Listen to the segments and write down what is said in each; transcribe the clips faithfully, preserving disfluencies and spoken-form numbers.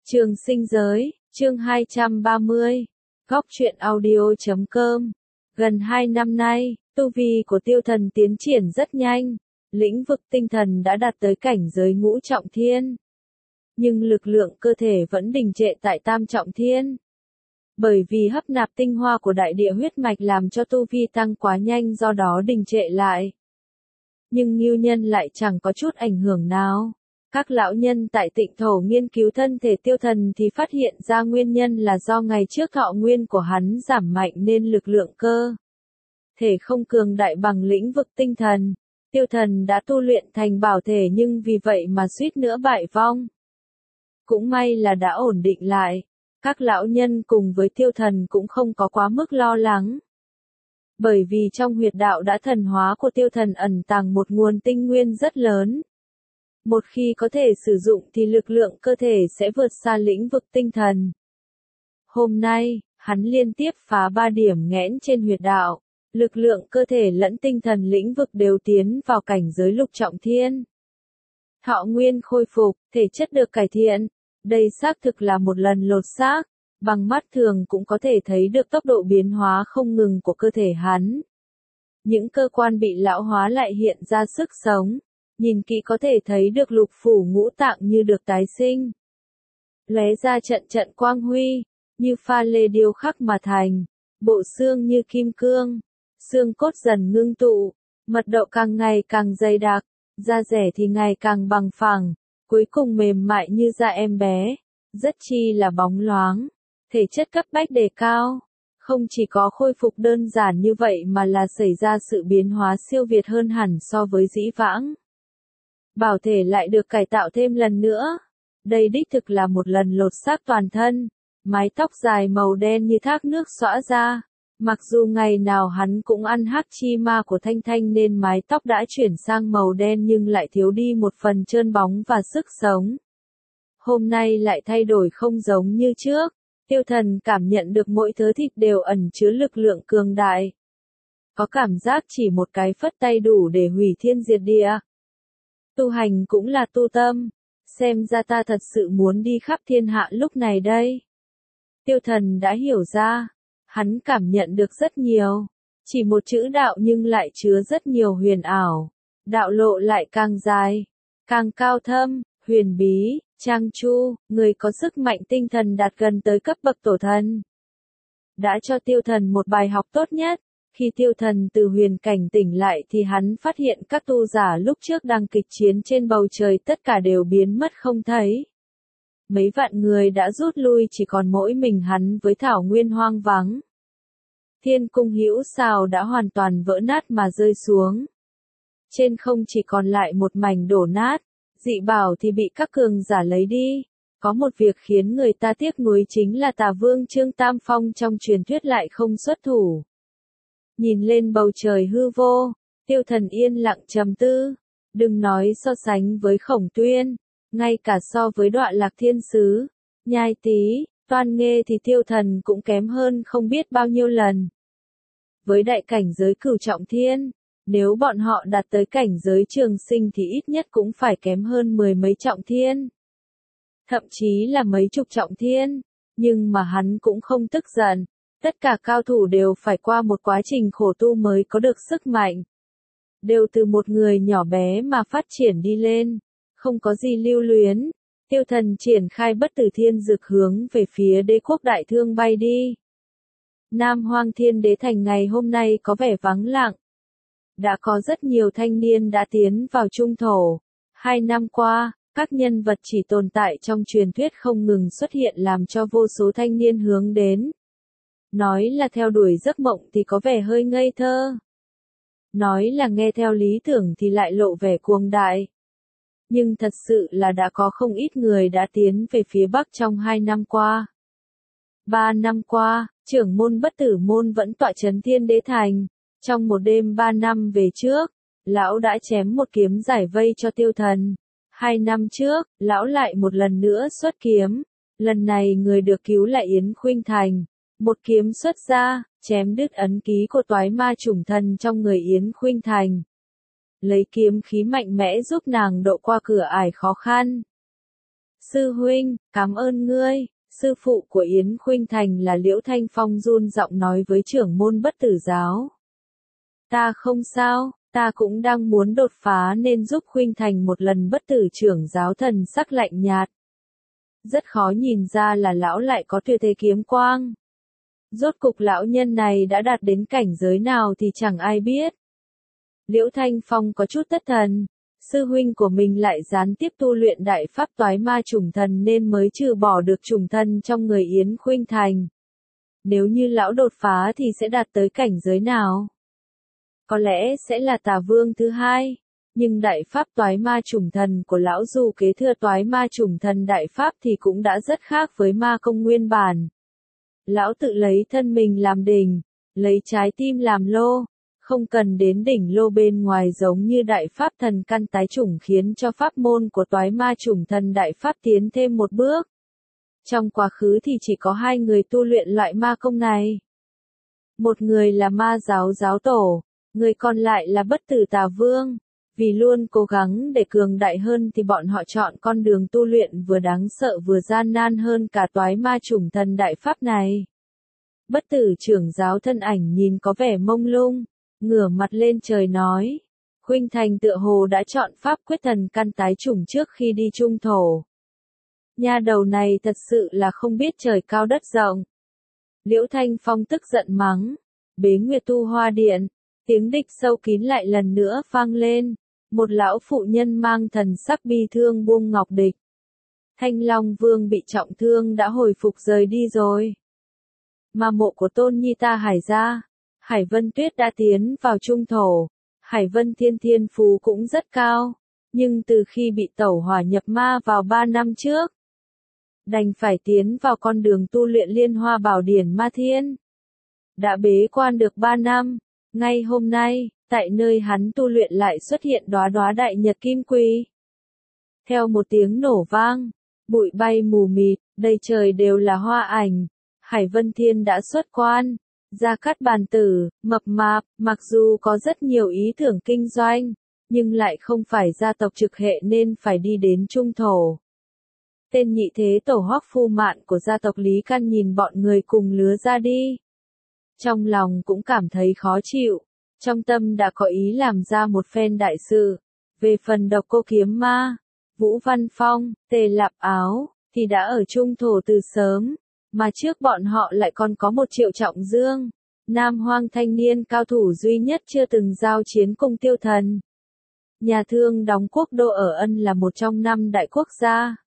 Trường sinh giới, chương hai trăm ba mươi, góc truyện audio chấm com. Gần hai năm nay, tu vi của tiêu thần tiến triển rất nhanh, lĩnh vực tinh thần đã đạt tới cảnh giới ngũ trọng thiên. Nhưng lực lượng cơ thể vẫn đình trệ tại tam trọng thiên. Bởi vì hấp nạp tinh hoa của đại địa huyết mạch làm cho tu vi tăng quá nhanh, do đó đình trệ lại. Nhưng Ngưu Nhân lại chẳng có chút ảnh hưởng nào. Các lão nhân tại Tịnh Thổ nghiên cứu thân thể tiêu thần thì phát hiện ra nguyên nhân là do ngày trước thọ nguyên của hắn giảm mạnh nên lực lượng cơ thể không cường đại bằng lĩnh vực tinh thần. Tiêu thần đã tu luyện thành bảo thể nhưng vì vậy mà suýt nữa bại vong. Cũng may là đã ổn định lại. Các lão nhân cùng với tiêu thần cũng không có quá mức lo lắng. Bởi vì trong huyệt đạo đã thần hóa của tiêu thần ẩn tàng một nguồn tinh nguyên rất lớn. Một khi có thể sử dụng thì lực lượng cơ thể sẽ vượt xa lĩnh vực tinh thần. Hôm nay, hắn liên tiếp phá ba điểm nghẽn trên huyệt đạo. Lực lượng cơ thể lẫn tinh thần lĩnh vực đều tiến vào cảnh giới lục trọng thiên. Thọ nguyên khôi phục, thể chất được cải thiện. Đây xác thực là một lần lột xác. Bằng mắt thường cũng có thể thấy được tốc độ biến hóa không ngừng của cơ thể hắn. Những cơ quan bị lão hóa lại hiện ra sức sống. Nhìn kỹ có thể thấy được lục phủ ngũ tạng như được tái sinh. Lóe ra trận trận quang huy, như pha lê điêu khắc mà thành. Bộ xương như kim cương. Xương cốt dần ngưng tụ. Mật độ càng ngày càng dày đặc. Da rẻ thì ngày càng bằng phẳng. Cuối cùng mềm mại như da em bé. Rất chi là bóng loáng. Thể chất cấp bách đề cao. Không chỉ có khôi phục đơn giản như vậy mà là xảy ra sự biến hóa siêu việt hơn hẳn so với dĩ vãng. Bảo thể lại được cải tạo thêm lần nữa. Đây đích thực là một lần lột xác toàn thân. Mái tóc dài màu đen như thác nước xõa ra. Mặc dù ngày nào hắn cũng ăn hắc chi ma của Thanh Thanh nên mái tóc đã chuyển sang màu đen nhưng lại thiếu đi một phần trơn bóng và sức sống. Hôm nay lại thay đổi không giống như trước. Tiêu thần cảm nhận được mỗi thớ thịt đều ẩn chứa lực lượng cường đại. Có cảm giác chỉ một cái phất tay đủ để hủy thiên diệt địa. Tu hành cũng là tu tâm. Xem ra ta thật sự muốn đi khắp thiên hạ lúc này đây. Tiêu thần đã hiểu ra. Hắn cảm nhận được rất nhiều. Chỉ một chữ đạo nhưng lại chứa rất nhiều huyền ảo. Đạo lộ lại càng dài, càng cao thâm, huyền bí, trang chu, người có sức mạnh tinh thần đạt gần tới cấp bậc tổ thần. Đã cho tiêu thần một bài học tốt nhất. Khi tiêu thần từ huyền cảnh tỉnh lại thì hắn phát hiện các tu giả lúc trước đang kịch chiến trên bầu trời tất cả đều biến mất không thấy. Mấy vạn người đã rút lui chỉ còn mỗi mình hắn với thảo nguyên hoang vắng. Thiên cung hữu xào đã hoàn toàn vỡ nát mà rơi xuống. Trên không chỉ còn lại một mảnh đổ nát, dị bảo thì bị các cường giả lấy đi. Có một việc khiến người ta tiếc nuối chính là Tà Vương Trương Tam Phong trong truyền thuyết lại không xuất thủ. Nhìn lên bầu trời hư vô, tiêu thần yên lặng trầm tư. Đừng nói so sánh với Khổng Tuyên, ngay cả so với Đoạn Lạc Thiên Sứ, Nhai Tý, Toan Nghê thì tiêu thần cũng kém hơn không biết bao nhiêu lần. Với đại cảnh giới cửu trọng thiên, nếu bọn họ đạt tới cảnh giới trường sinh thì ít nhất cũng phải kém hơn mười mấy trọng thiên. Thậm chí là mấy chục trọng thiên, nhưng mà hắn cũng không tức giận. Tất cả cao thủ đều phải qua một quá trình khổ tu mới có được sức mạnh. Đều từ một người nhỏ bé mà phát triển đi lên, không có gì lưu luyến. Tiêu thần triển khai bất tử thiên dực hướng về phía đế quốc đại thương bay đi. Nam Hoang Thiên Đế Thành ngày hôm nay có vẻ vắng lặng. Đã có rất nhiều thanh niên đã tiến vào trung thổ. Hai năm qua, các nhân vật chỉ tồn tại trong truyền thuyết không ngừng xuất hiện làm cho vô số thanh niên hướng đến. Nói là theo đuổi giấc mộng thì có vẻ hơi ngây thơ. Nói là nghe theo lý tưởng thì lại lộ vẻ cuồng đại. Nhưng thật sự là đã có không ít người đã tiến về phía Bắc trong hai năm qua. Ba năm qua, trưởng môn bất tử môn vẫn tọa trấn Thiên Đế Thành. Trong một đêm ba năm về trước, lão đã chém một kiếm giải vây cho tiêu thần. Hai năm trước, lão lại một lần nữa xuất kiếm. Lần này người được cứu là Yến Khuynh Thành. Một kiếm xuất ra, chém đứt ấn ký của toái ma chủng thần trong người Yến Khuynh Thành. Lấy kiếm khí mạnh mẽ giúp nàng độ qua cửa ải khó khăn. Sư huynh, cảm ơn ngươi. Sư phụ của Yến Khuynh Thành là Liễu Thanh Phong run giọng nói với trưởng môn Bất Tử giáo. Ta không sao, ta cũng đang muốn đột phá nên giúp Khuynh Thành một lần. Bất Tử trưởng giáo thần sắc lạnh nhạt. Rất khó nhìn ra là lão lại có tuyệt thế kiếm quang. Rốt cục lão nhân này đã đạt đến cảnh giới nào thì chẳng ai biết. Liễu Thanh Phong có chút thất thần. Sư huynh của mình lại gián tiếp tu luyện đại pháp toái ma trùng thần nên mới trừ bỏ được trùng thần trong người Yến Khuynh Thành. Nếu như lão đột phá thì sẽ đạt tới cảnh giới nào? Có lẽ sẽ là tà vương thứ hai. Nhưng đại pháp toái ma trùng thần của lão dù kế thừa toái ma trùng thần đại pháp thì cũng đã rất khác với ma công nguyên bản. Lão tự lấy thân mình làm đỉnh, lấy trái tim làm lô. Không cần đến đỉnh lô bên ngoài giống như đại pháp thần căn tái chủng khiến cho pháp môn của toái ma chủng thần đại pháp tiến thêm một bước. Trong quá khứ thì chỉ có hai người tu luyện loại ma công này. Một người là ma giáo giáo tổ, người còn lại là bất tử tà vương. Vì luôn cố gắng để cường đại hơn thì bọn họ chọn con đường tu luyện vừa đáng sợ vừa gian nan hơn cả toái ma chủng thần đại pháp này. Bất tử trưởng giáo thân ảnh nhìn có vẻ mông lung. Ngửa mặt lên trời nói, Khuynh Thành tựa hồ đã chọn pháp quyết thần căn tái chủng trước khi đi trung thổ. Nha đầu này thật sự là không biết trời cao đất rộng. Liễu Thanh Phong tức giận mắng, Bế Nguyệt Tu Hoa Điện, tiếng địch sâu kín lại lần nữa vang lên, một lão phụ nhân mang thần sắc bi thương buông ngọc địch. Thanh Long Vương bị trọng thương đã hồi phục rời đi rồi. Mà mộ của Tôn Nhi ta Hải gia. Hải Vân Tuyết đã tiến vào trung thổ, Hải Vân Thiên thiên phú cũng rất cao, nhưng từ khi bị tẩu hỏa nhập ma vào ba năm trước, đành phải tiến vào con đường tu luyện Liên Hoa Bảo Điển Ma Thiên. Đã bế quan được ba năm, ngay hôm nay, tại nơi hắn tu luyện lại xuất hiện đóa đóa đại nhật kim quỳ. Theo một tiếng nổ vang, bụi bay mù mịt, đầy trời đều là hoa ảnh, Hải Vân Thiên đã xuất quan. Gia Cát Bàn Tử, mập mạp, mặc dù có rất nhiều ý tưởng kinh doanh, nhưng lại không phải gia tộc trực hệ nên phải đi đến trung thổ. Tên nhị thế tổ Hoắc Phu Mạn của gia tộc Lý Căn nhìn bọn người cùng lứa ra đi. Trong lòng cũng cảm thấy khó chịu, trong tâm đã có ý làm ra một phen đại sự. Về phần Độc Cô Kiếm Ma, Vũ Văn Phong, Tề Lạp Áo, thì đã ở trung thổ từ sớm. Mà trước bọn họ lại còn có một Triệu Trọng Dương, Nam Hoang thanh niên cao thủ duy nhất chưa từng giao chiến cùng Tiêu Thần. Nhà thương đóng quốc đô ở Ân là một trong năm đại quốc gia.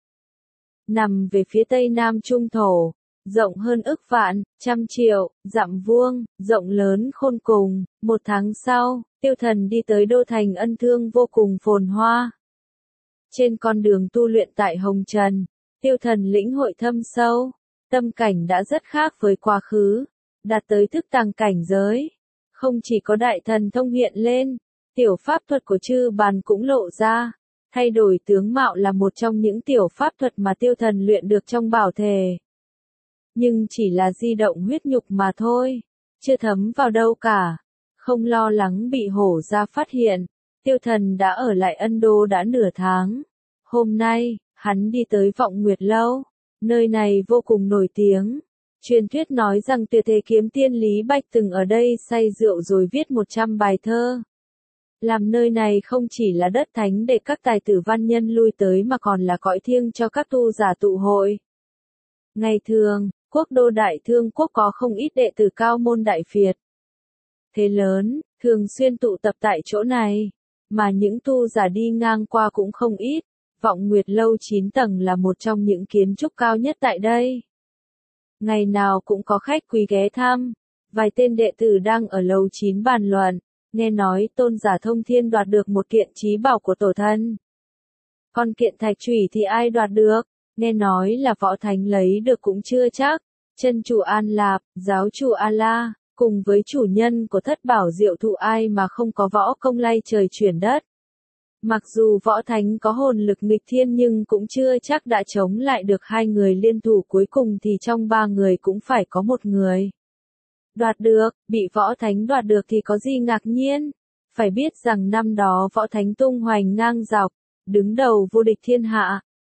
Nằm về phía tây nam trung thổ, rộng hơn ức vạn, trăm triệu, dặm vuông, rộng lớn khôn cùng. Một tháng sau, Tiêu Thần đi tới đô thành Ân Thương vô cùng phồn hoa. Trên con đường tu luyện tại Hồng Trần, Tiêu Thần lĩnh hội thâm sâu. Tâm cảnh đã rất khác với quá khứ, đạt tới thức tàng cảnh giới. Không chỉ có đại thần thông hiện lên, tiểu pháp thuật của chư bàn cũng lộ ra. Thay đổi tướng mạo là một trong những tiểu pháp thuật mà Tiêu Thần luyện được trong bảo thể. Nhưng chỉ là di động huyết nhục mà thôi, chưa thấm vào đâu cả. Không lo lắng bị hổ ra phát hiện, Tiêu Thần đã ở lại Ân Đô đã nửa tháng. Hôm nay, hắn đi tới Vọng Nguyệt Lâu. Nơi này vô cùng nổi tiếng. Truyền thuyết nói rằng tuyệt thế kiếm tiên Lý Bạch từng ở đây say rượu rồi viết một trăm bài thơ. Làm nơi này không chỉ là đất thánh để các tài tử văn nhân lui tới mà còn là cõi thiêng cho các tu giả tụ hội. Ngày thường, quốc đô Đại Thương quốc có không ít đệ tử cao môn đại phiệt. Thế lớn, thường xuyên tụ tập tại chỗ này, mà những tu giả đi ngang qua cũng không ít. Vọng Nguyệt Lâu chín tầng là một trong những kiến trúc cao nhất tại đây. Ngày nào cũng có khách quý ghé thăm, vài tên đệ tử đang ở lầu chín bàn luận, nghe nói tôn giả Thông Thiên đoạt được một kiện chí bảo của tổ thân. Còn kiện thạch chủy thì ai đoạt được, nghe nói là võ thánh lấy được cũng chưa chắc. Chân chủ An Lạp, giáo chủ A-la, cùng với chủ nhân của thất bảo diệu thụ ai mà không có võ công lay trời chuyển đất. Mặc dù võ thánh có hồn lực nghịch thiên nhưng cũng chưa chắc đã chống lại được hai người liên thủ, cuối cùng thì trong ba người cũng phải có một người đoạt được. Bị võ thánh đoạt được thì có gì ngạc nhiên, phải biết rằng năm đó võ thánh tung hoành ngang dọc, đứng đầu vô địch thiên hạ,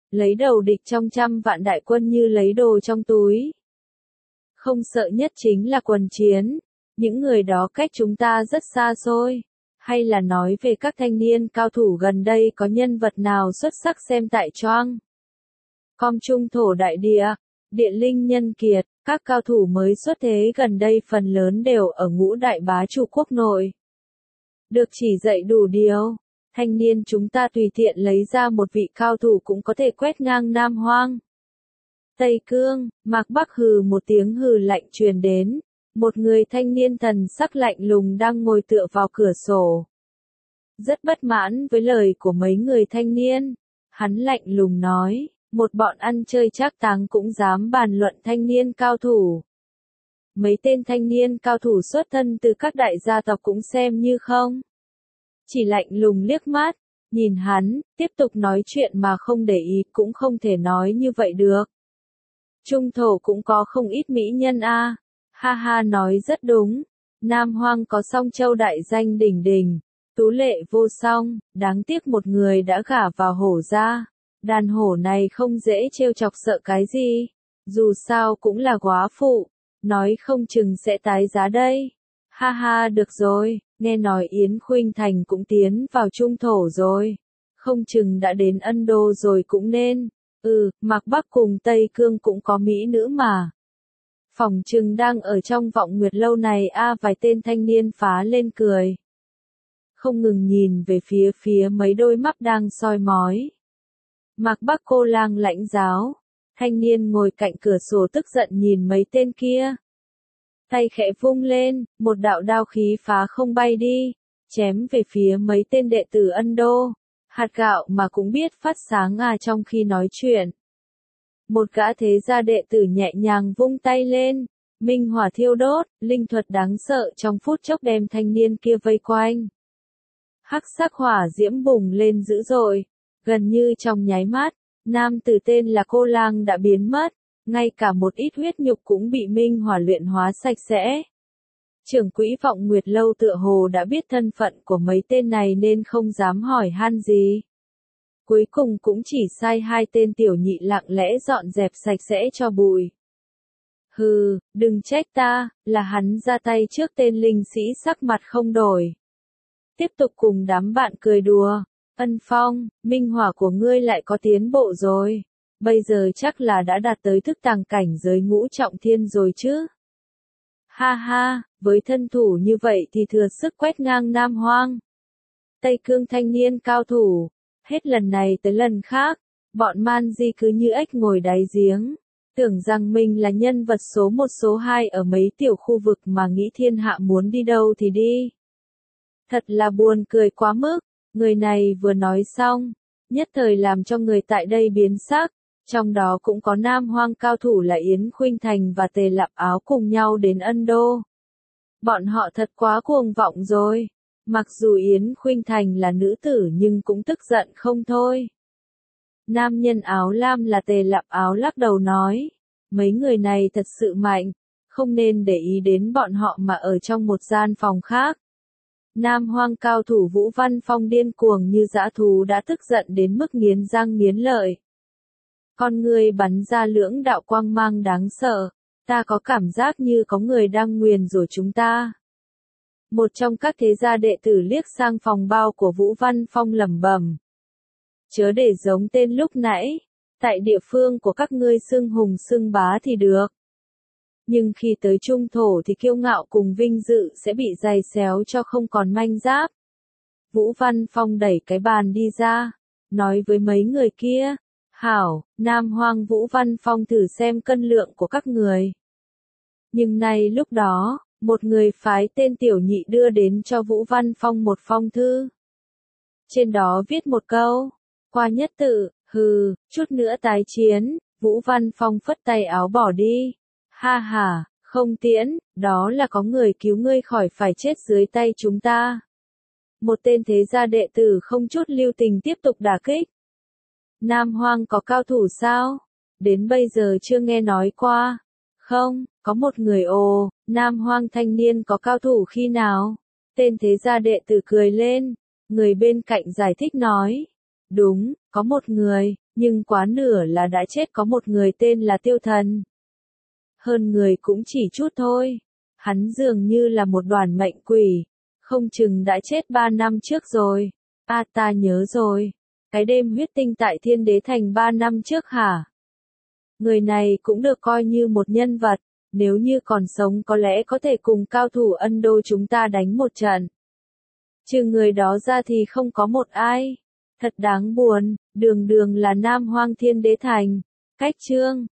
lấy đầu địch trong trăm vạn đại quân như lấy đồ trong túi. Không sợ nhất chính là quần chiến, những người đó cách chúng ta rất xa xôi. Hay là nói về các thanh niên cao thủ gần đây có nhân vật nào xuất sắc xem tại Choang com trung thổ đại địa, địa linh nhân kiệt, các cao thủ mới xuất thế gần đây phần lớn đều ở ngũ đại bá chủ quốc nội. Được chỉ dạy đủ điều, thanh niên chúng ta tùy tiện lấy ra một vị cao thủ cũng có thể quét ngang Nam Hoang. Tây Cương, Mạc Bắc hừ một tiếng hừ lạnh truyền đến, một người thanh niên thần sắc lạnh lùng đang ngồi tựa vào cửa sổ. Rất bất mãn với lời của mấy người thanh niên, hắn lạnh lùng nói, một bọn ăn chơi trác táng cũng dám bàn luận thanh niên cao thủ. Mấy tên thanh niên cao thủ xuất thân từ các đại gia tộc cũng xem như không. Chỉ lạnh lùng liếc mắt, nhìn hắn, tiếp tục nói chuyện mà không để ý cũng không thể nói như vậy được. Trung thổ cũng có không ít mỹ nhân a. Ha ha nói rất đúng, Nam Hoang có Song Châu đại danh đỉnh đỉnh, tú lệ vô song, đáng tiếc một người đã gả vào hổ gia. Đàn hổ này không dễ trêu chọc sợ cái gì, dù sao cũng là góa phụ, nói không chừng sẽ tái giá đây. Ha ha được rồi, nghe nói Yến Khuynh Thành cũng tiến vào trung thổ rồi, không chừng đã đến Ân Đô rồi cũng nên. Ừ, Mạc Bắc cùng Tây Cương cũng có mỹ nữ mà. Phòng chừng đang ở trong Vọng Nguyệt lâu này a à, vài tên thanh niên phá lên cười. Không ngừng nhìn về phía phía mấy đôi mắt đang soi mói. Mạc Bắc cô lang lãnh giáo, thanh niên ngồi cạnh cửa sổ tức giận nhìn mấy tên kia. Tay khẽ vung lên, một đạo đao khí phá không bay đi, chém về phía mấy tên đệ tử Ân Đô. Hạt gạo mà cũng biết phát sáng à trong khi nói chuyện. Một gã thế gia đệ tử nhẹ nhàng vung tay lên, minh hỏa thiêu đốt, linh thuật đáng sợ trong phút chốc đem thanh niên kia vây quanh. Hắc sắc hỏa diễm bùng lên dữ dội, gần như trong nháy mắt, nam tử tên là Cô Lang đã biến mất, ngay cả một ít huyết nhục cũng bị minh hỏa luyện hóa sạch sẽ. Trưởng quỹ Vọng Nguyệt lâu tựa hồ đã biết thân phận của mấy tên này nên không dám hỏi han gì. Cuối cùng cũng chỉ sai hai tên tiểu nhị lặng lẽ dọn dẹp sạch sẽ cho bụi. Hừ, đừng trách ta, là hắn ra tay trước tên linh sĩ sắc mặt không đổi. Tiếp tục cùng đám bạn cười đùa, Ân Phong, minh hỏa của ngươi lại có tiến bộ rồi. Bây giờ chắc là đã đạt tới thức tàng cảnh giới ngũ trọng thiên rồi chứ. Ha ha, với thân thủ như vậy thì thừa sức quét ngang Nam Hoang. Tây Cương thanh niên cao thủ, hết lần này tới lần khác, bọn man di cứ như ếch ngồi đáy giếng, tưởng rằng mình là nhân vật số một số hai ở mấy tiểu khu vực mà nghĩ thiên hạ muốn đi đâu thì đi. Thật là buồn cười quá mức, người này vừa nói xong, nhất thời làm cho người tại đây biến sắc, trong đó cũng có Nam Hoang cao thủ là Yến Khuynh Thành và Tề Lạp Áo cùng nhau đến Ân Đô. Bọn họ thật quá cuồng vọng rồi. Mặc dù Yến Khuynh Thành là nữ tử nhưng cũng tức giận không thôi. Nam nhân áo lam là Tề Lạp Áo lắc đầu nói, mấy người này thật sự mạnh, không nên để ý đến bọn họ mà ở trong một gian phòng khác. Nam Hoang cao thủ Vũ Văn Phong điên cuồng như dã thú đã tức giận đến mức nghiến răng nghiến lợi. Con người bắn ra lưỡng đạo quang mang đáng sợ, ta có cảm giác như có người đang nguyền rủa chúng ta. Một trong các thế gia đệ tử liếc sang phòng bao của Vũ Văn Phong lẩm bẩm. Chớ để giống tên lúc nãy, tại địa phương của các ngươi xưng hùng xưng bá thì được. Nhưng khi tới trung thổ thì kiêu ngạo cùng vinh dự sẽ bị giày xéo cho không còn manh giáp. Vũ Văn Phong đẩy cái bàn đi ra, nói với mấy người kia, hảo, Nam Hoang Vũ Văn Phong thử xem cân lượng của các người. Nhưng nay lúc đó, một người phái tên tiểu nhị đưa đến cho Vũ Văn Phong một phong thư. Trên đó viết một câu, qua nhất tự, hừ, chút nữa tái chiến, Vũ Văn Phong phất tay áo bỏ đi. Ha ha, không tiễn, đó là có người cứu ngươi khỏi phải chết dưới tay chúng ta. Một tên thế gia đệ tử không chút lưu tình tiếp tục đả kích. Nam Hoang có cao thủ sao? Đến bây giờ chưa nghe nói qua. Không, có một người ồ, Nam Hoang thanh niên có cao thủ khi nào? Tên thế gia đệ tử cười lên, người bên cạnh giải thích nói. Đúng, có một người, nhưng quá nửa là đã chết có một người tên là Tiêu Thần. Hơn người cũng chỉ chút thôi. Hắn dường như là một đoàn mệnh quỷ, không chừng đã chết ba năm trước rồi. A à, ta nhớ rồi, cái đêm huyết tinh tại Thiên Đế Thành ba năm trước hả? Người này cũng được coi như một nhân vật, nếu như còn sống có lẽ có thể cùng cao thủ Ân Đô chúng ta đánh một trận. Trừ người đó ra thì không có một ai. Thật đáng buồn, đường đường là Nam Hoang Thiên Đế Thành. Cách chương